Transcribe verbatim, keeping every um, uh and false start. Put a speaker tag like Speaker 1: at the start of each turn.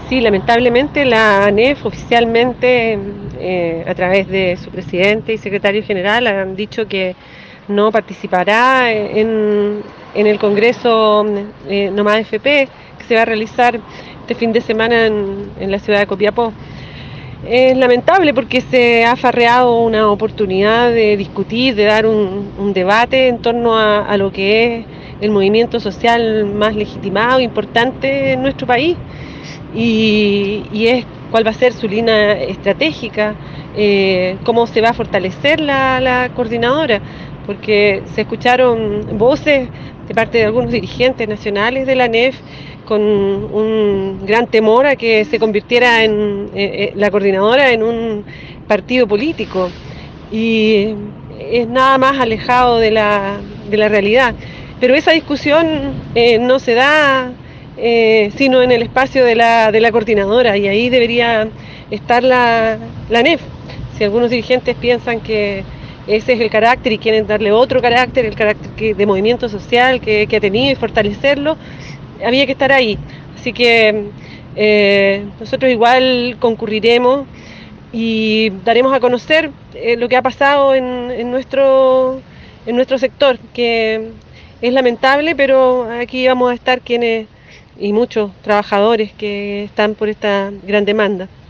Speaker 1: Sí, lamentablemente la A N E F oficialmente, eh, a través de su presidente y secretario general, han dicho que no participará en, en el Congreso eh, No Más F P, que se va a realizar este fin de semana en, en la ciudad de Copiapó. Es lamentable porque se ha farreado una oportunidad de discutir, de dar un, un debate en torno a, a lo que es el movimiento social más legitimado, importante en nuestro país, y, y es cuál va a ser su línea estratégica, eh, cómo se va a fortalecer la, la coordinadora, porque se escucharon voces de parte de algunos dirigentes nacionales de la A N E F con un gran temor a que se convirtiera en eh, eh, la coordinadora en un partido político, y es nada más alejado de la, de la realidad. Pero esa discusión eh, no se da eh, sino en el espacio de la, de la coordinadora, y ahí debería estar la, la A N E F. Si algunos dirigentes piensan que ese es el carácter y quieren darle otro carácter, el carácter que, de movimiento social que, que ha tenido, y fortalecerlo, había que estar ahí. Así que eh, nosotros igual concurriremos y daremos a conocer eh, lo que ha pasado en, en, nuestro, en nuestro sector, que es lamentable, pero aquí vamos a estar quienes y muchos trabajadores que están por esta gran demanda.